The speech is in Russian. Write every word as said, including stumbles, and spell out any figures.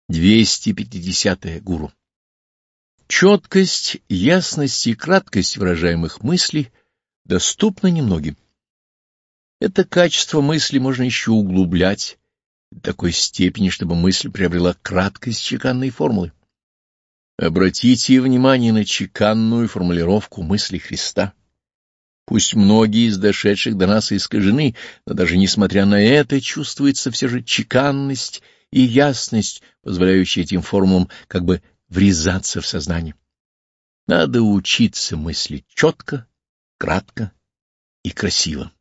двести пятидесятое гуру. Четкость, ясность и краткость выражаемых мыслей доступны немногим. Это качество мысли можно еще углублять до такой степени, чтобы мысль приобрела краткость чеканной формулы. Обратите внимание на чеканную формулировку мысли Христа. Пусть многие из дошедших до нас искажены, но даже несмотря на это чувствуется все же чеканность и ясность, позволяющая этим формулам как бы врезаться в сознание. Надо учиться мыслить четко, кратко и красиво.